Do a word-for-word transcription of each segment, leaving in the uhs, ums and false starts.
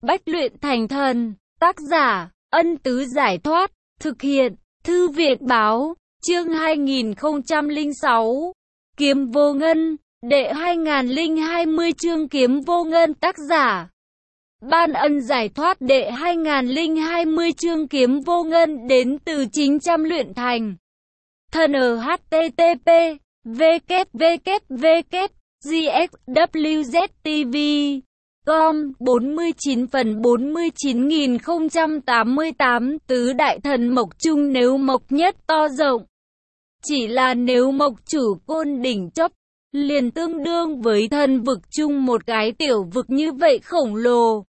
Bách luyện thành thần. Tác giả, Ân Tứ Giải Thoát. Thực hiện, Thư viện Báo. Chương hai nghìn không trăm lẻ sáu. Kiếm vô ngân. Đệ hai nghìn không trăm hai mươi chương kiếm vô ngân. Tác giả, Ban Ân Giải Thoát. Đệ hai nghìn không trăm hai mươi chương kiếm vô ngân đến từ chín trăm luyện thành thần. Ở H T T P W W W G X W Z T V com bốn mươi chín phần bốn mươi chín nghìn không trăm tám mươi tám. Tứ đại thần mộc chung, nếu mộc nhất to rộng chỉ là nếu mộc chủ côn đỉnh chấp, liền tương đương với thần vực chung một cái tiểu vực như vậy khổng lồ.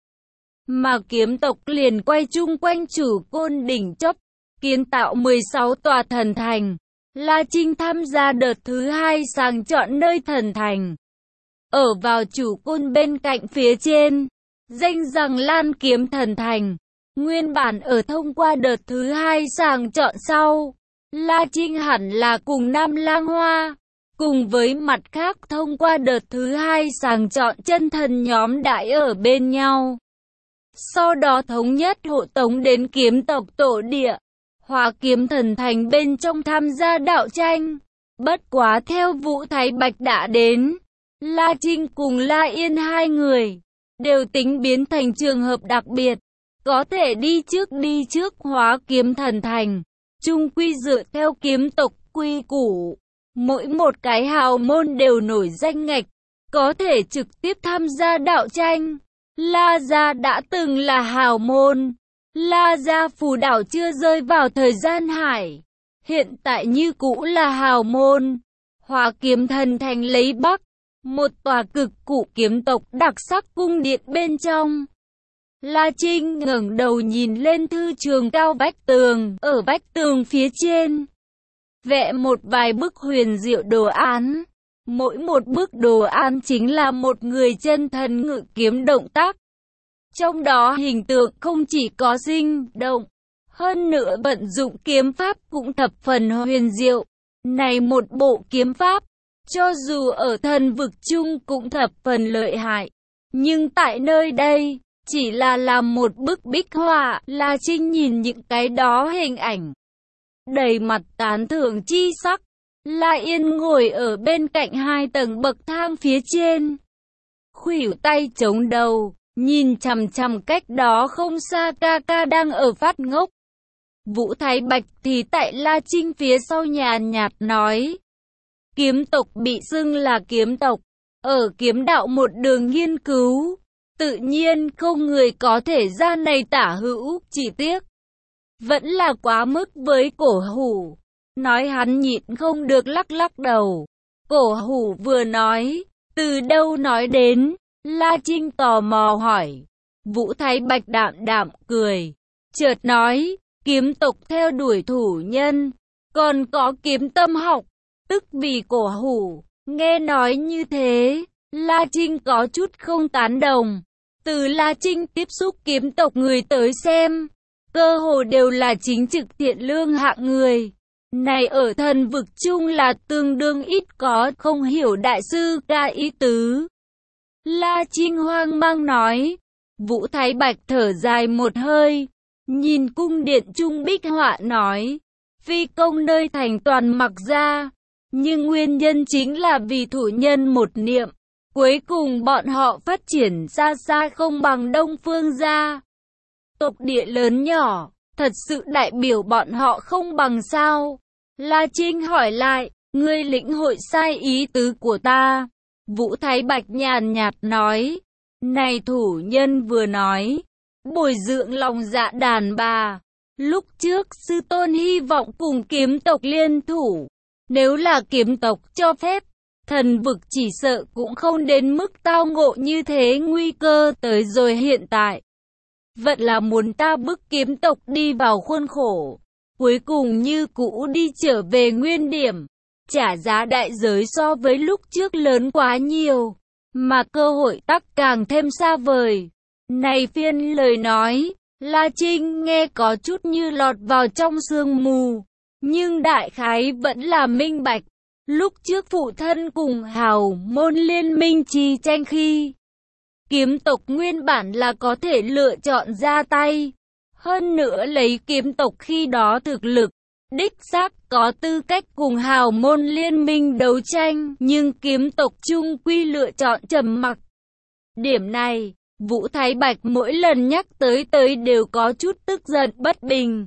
Mà kiếm tộc liền quay chung quanh chủ côn đỉnh chấp, kiến tạo mười sáu tòa thần thành. La Trinh tham gia đợt thứ hai sàng chọn nơi thần thành. Ở vào chủ côn bên cạnh phía trên, danh rằng Lan Kiếm thần thành. Nguyên bản ở thông qua đợt thứ hai sàng chọn sau, La Trinh hẳn là cùng Nam Lang Hoa, cùng với mặt khác thông qua đợt thứ hai sàng chọn chân thần nhóm đãi ở bên nhau. Sau đó thống nhất hộ tống đến kiếm tộc tổ địa, Hỏa Kiếm thần thành bên trong tham gia đạo tranh. Bất quá theo Vũ Thái Bạch đã đến, La Trinh cùng La Yên hai người đều tính biến thành trường hợp đặc biệt, có thể đi trước đi trước Hỏa Kiếm thần thành. Chung quy dựa theo kiếm tộc quy củ, mỗi một cái hào môn đều nổi danh ngạch, có thể trực tiếp tham gia đạo tranh. La gia đã từng là hào môn, La gia phù đảo chưa rơi vào thời gian hải, hiện tại như cũ là hào môn. Hỏa Kiếm thần thành lấy Bắc, một tòa cực cụ kiếm tộc đặc sắc cung điện bên trong. La Trinh ngẩng đầu nhìn lên thư trường cao vách tường, ở vách tường phía trên vẽ một vài bức huyền diệu đồ án. Mỗi một bức đồ án chính là một người chân thần ngự kiếm động tác. Trong đó hình tượng không chỉ có sinh động, hơn nữa vận dụng kiếm pháp cũng thập phần huyền diệu. Này một bộ kiếm pháp, cho dù ở thần vực chung cũng thập phần lợi hại, nhưng tại nơi đây chỉ là làm một bức bích họa. La Trinh nhìn những cái đó hình ảnh, đầy mặt tán thưởng chi sắc. La Yên ngồi ở bên cạnh hai tầng bậc thang phía trên, khuỷu tay chống đầu, nhìn chằm chằm cách đó không xa ca ca đang ở phát ngốc. Vũ Thái Bạch thì tại La Trinh phía sau nhàn nhạt nói, kiếm tộc bị xưng là kiếm tộc, ở kiếm đạo một đường nghiên cứu, tự nhiên không người có thể ra này tả hữu, chỉ tiếc vẫn là quá mức với Cổ Hủ. Nói hắn nhịn không được lắc lắc đầu. Cổ Hủ vừa nói, từ đâu nói đến? La Trinh tò mò hỏi. Vũ Thái Bạch đạm đạm cười, chợt nói, kiếm tộc theo đuổi thủ nhân, còn có kiếm tâm học, tức vì Cổ Hủ. Nghe nói như thế, La Trinh có chút không tán đồng. Từ La Trinh tiếp xúc kiếm tộc người tới xem, cơ hồ đều là chính trực thiện lương hạng người. Này ở thần vực chung là tương đương ít có, không hiểu đại sư ca ý tứ. La Trinh hoang mang nói. Vũ Thái Bạch thở dài một hơi, nhìn cung điện trung bích họa nói, phi công nơi thành toàn mặc ra, nhưng nguyên nhân chính là vì thủ nhân một niệm. Cuối cùng bọn họ phát triển xa xa không bằng Đông Phương gia. Tộc địa lớn nhỏ, thật sự đại biểu bọn họ không bằng sao? La Trinh hỏi lại, ngươi lĩnh hội sai ý tứ của ta. Vũ Thái Bạch nhàn nhạt nói, này thủ nhân vừa nói, bồi dưỡng lòng dạ đàn bà. Lúc trước sư tôn hy vọng cùng kiếm tộc liên thủ, nếu là kiếm tộc cho phép, thần vực chỉ sợ cũng không đến mức tao ngộ như thế. Nguy cơ tới rồi hiện tại, vẫn là muốn ta bức kiếm tộc đi vào khuôn khổ, cuối cùng như cũ đi trở về nguyên điểm, trả giá đại giới so với lúc trước lớn quá nhiều, mà cơ hội tắc càng thêm xa vời. Này phiên lời nói, La Trinh nghe có chút như lọt vào trong sương mù, nhưng đại khái vẫn là minh bạch. Lúc trước phụ thân cùng hào môn liên minh chi tranh khi, kiếm tộc nguyên bản là có thể lựa chọn ra tay. Hơn nữa lấy kiếm tộc khi đó thực lực, đích xác có tư cách cùng hào môn liên minh đấu tranh, nhưng kiếm tộc chung quy lựa chọn trầm mặc. Điểm này, Vũ Thái Bạch mỗi lần nhắc tới tới đều có chút tức giận bất bình.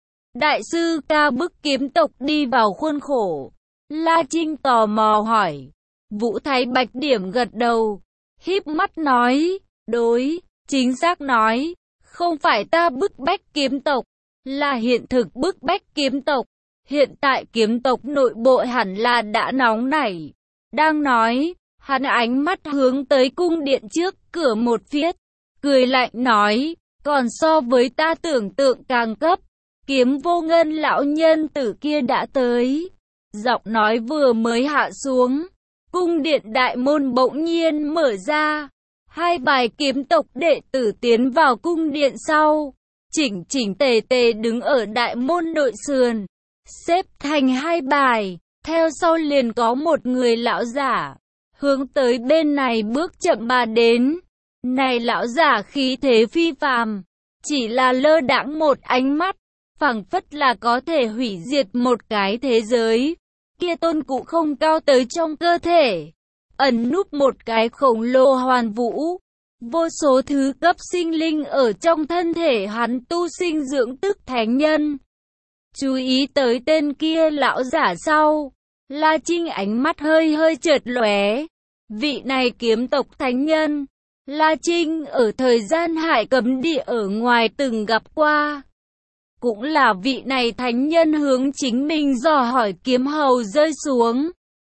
Đại sư ca bức kiếm tộc đi vào khuôn khổ. La Trinh tò mò hỏi. Vũ Thái Bạch điểm gật đầu, híp mắt nói, đối, chính xác nói, không phải ta bức bách kiếm tộc, là hiện thực bức bách kiếm tộc. Hiện tại kiếm tộc nội bộ hẳn là đã nóng nảy. Đang nói, hắn ánh mắt hướng tới cung điện trước cửa một phiết, cười lạnh nói, còn so với ta tưởng tượng càng cấp. Kiếm Vô Ngân lão nhân tử kia đã tới. Giọng nói vừa mới hạ xuống, cung điện đại môn bỗng nhiên mở ra. Hai bài kiếm tộc đệ tử tiến vào cung điện sau, chỉnh chỉnh tề tề đứng ở đại môn nội sườn, xếp thành hai bài. Theo sau liền có một người lão giả hướng tới bên này bước chậm mà đến. Này lão giả khí thế phi phàm, chỉ là lơ đãng một ánh mắt, phảng phất là có thể hủy diệt một cái thế giới. Kia tôn cụ không cao tới trong cơ thể, ẩn núp một cái khổng lồ hoàn vũ. Vô số thứ cấp sinh linh ở trong thân thể hắn tu sinh dưỡng tức thánh nhân. Chú ý tới tên kia lão giả sau, La Trinh ánh mắt hơi hơi chợt lóe. Vị này kiếm tộc thánh nhân, La Trinh ở thời gian hải cấm địa ở ngoài từng gặp qua. Cũng là vị này thánh nhân hướng chính mình dò hỏi kiếm hầu rơi xuống.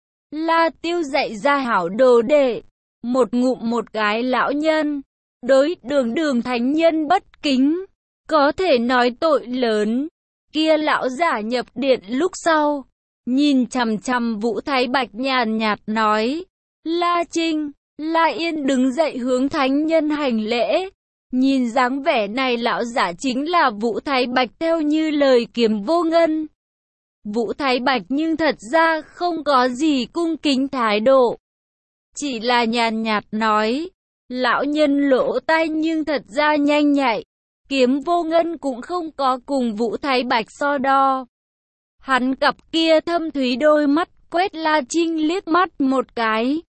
La Tiêu dạy ra hảo đồ đệ, một ngụm một cái lão nhân, đối đường đường thánh nhân bất kính, có thể nói tội lớn. Kia lão giả nhập điện lúc sau, nhìn chằm chằm Vũ Thái Bạch nhàn nhạt nói, La Trinh, La Yên đứng dậy hướng thánh nhân hành lễ. Nhìn dáng vẻ này lão giả chính là Vũ Thái Bạch theo như lời Kiếm Vô Ngân. Vũ Thái Bạch nhưng thật ra không có gì cung kính thái độ, chỉ là nhàn nhạt nói. Lão nhân lỗ tai nhưng thật ra nhanh nhạy. Kiếm Vô Ngân cũng không có cùng Vũ Thái Bạch so đo. Hắn cặp kia thâm thúy đôi mắt quét La Trinh liếc mắt một cái,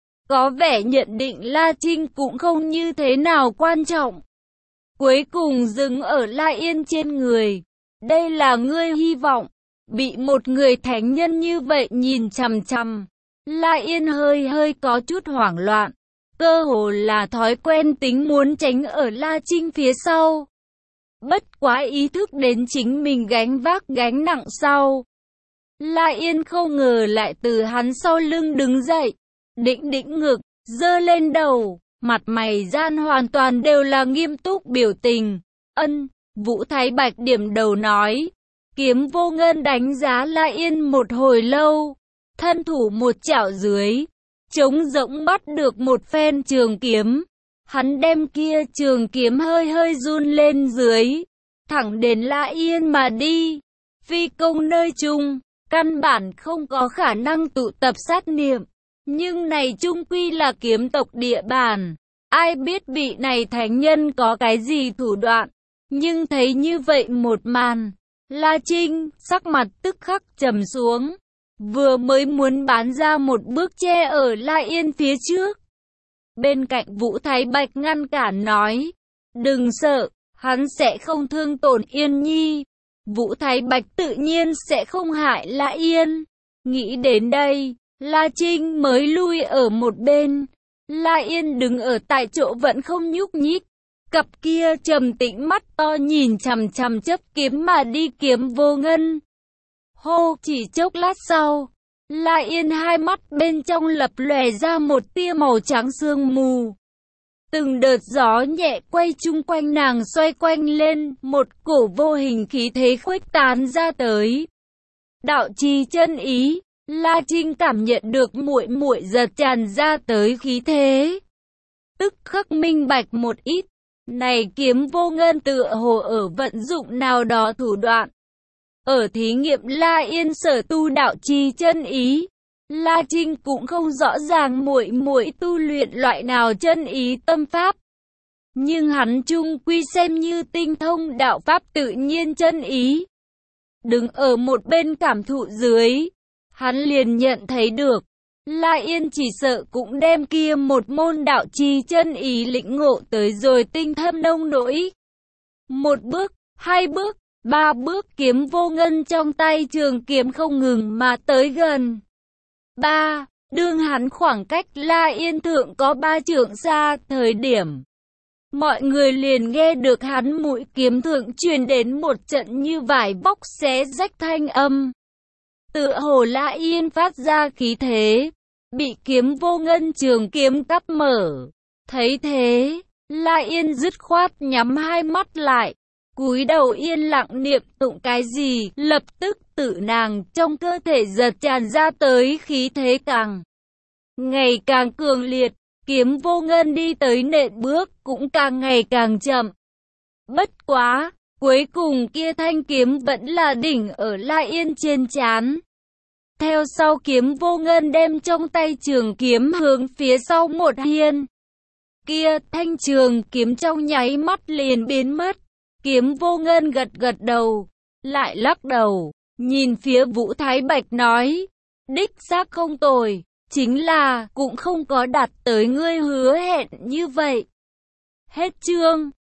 có vẻ nhận định La Trinh cũng không như thế nào quan trọng. Cuối cùng dừng ở La Yên trên người. Đây là ngươi hy vọng. Bị một người thánh nhân như vậy nhìn chằm chằm, La Yên hơi hơi có chút hoảng loạn. Cơ hồ là thói quen tính muốn tránh ở La Trinh phía sau. Bất quá ý thức đến chính mình gánh vác gánh nặng sau, La Yên không ngờ lại từ hắn sau lưng đứng dậy, đĩnh đĩnh ngực, giơ lên đầu, mặt mày gian hoàn toàn đều là nghiêm túc biểu tình. Ân, Vũ Thái Bạch điểm đầu nói. Kiếm Vô Ngân đánh giá La Yên một hồi lâu, thân thủ một chảo dưới, trống rỗng bắt được một phen trường kiếm. Hắn đem kia trường kiếm hơi hơi run lên dưới, thẳng đến La Yên mà đi. Phi công nơi chung, căn bản không có khả năng tụ tập sát niệm. Nhưng này chung quy là kiếm tộc địa bàn, ai biết vị này thánh nhân có cái gì thủ đoạn. Nhưng thấy như vậy một màn, La Trinh sắc mặt tức khắc trầm xuống, vừa mới muốn bán ra một bước che ở La Yên phía trước. Bên cạnh Vũ Thái Bạch ngăn cản nói, đừng sợ, hắn sẽ không thương tổn Yên Nhi. Vũ Thái Bạch tự nhiên sẽ không hại La Yên. Nghĩ đến đây, La Trinh mới lui ở một bên. La Yên đứng ở tại chỗ vẫn không nhúc nhích. Cặp kia trầm tĩnh mắt to nhìn chằm chằm chấp kiếm mà đi Kiếm Vô Ngân. Hô, chỉ chốc lát sau, La Yên hai mắt bên trong lập lòe ra một tia màu trắng sương mù. Từng đợt gió nhẹ quay chung quanh nàng xoay quanh lên, một cổ vô hình khí thế khuếch tán ra tới. Đạo trì chân ý, La Trinh cảm nhận được muội muội giật tràn ra tới khí thế. Tức khắc minh bạch một ít, này Kiếm Vô Ngân tựa hồ ở vận dụng nào đó thủ đoạn. Ở thí nghiệm La Yên sở tu đạo trì chân ý, La Trinh cũng không rõ ràng muội muội tu luyện loại nào chân ý tâm pháp, nhưng hắn chung quy xem như tinh thông đạo pháp tự nhiên chân ý. Đứng ở một bên cảm thụ dưới, hắn liền nhận thấy được, La Yên chỉ sợ cũng đem kia một môn đạo chi chân ý lĩnh ngộ tới rồi tinh thâm nông nỗi. Một bước, hai bước, ba bước, kiếm vô ngân trong tay trường kiếm không ngừng mà tới gần. Ba, đương hắn khoảng cách La Yên thượng có ba trượng xa thời điểm, mọi người liền nghe được hắn mũi kiếm thượng truyền đến một trận như vải bóc xé rách thanh âm. Tựa hồ La Yên phát ra khí thế, bị kiếm vô ngân trường kiếm cắp mở. Thấy thế, La Yên dứt khoát nhắm hai mắt lại, cúi đầu yên lặng niệm tụng cái gì, lập tức tự nàng trong cơ thể giật tràn ra tới khí thế càng ngày càng cường liệt, kiếm vô ngân đi tới nện bước cũng càng ngày càng chậm. Bất quá, cuối cùng kia thanh kiếm vẫn là đỉnh ở La Yên trên trán. Theo sau kiếm vô ngân đem trong tay trường kiếm hướng phía sau một hiên. Kia thanh trường kiếm trong nháy mắt liền biến mất. Kiếm vô ngân gật gật đầu, lại lắc đầu, nhìn phía Vũ Thái Bạch nói, đích xác không tồi, chính là cũng không có đạt tới ngươi hứa hẹn như vậy. Hết chương.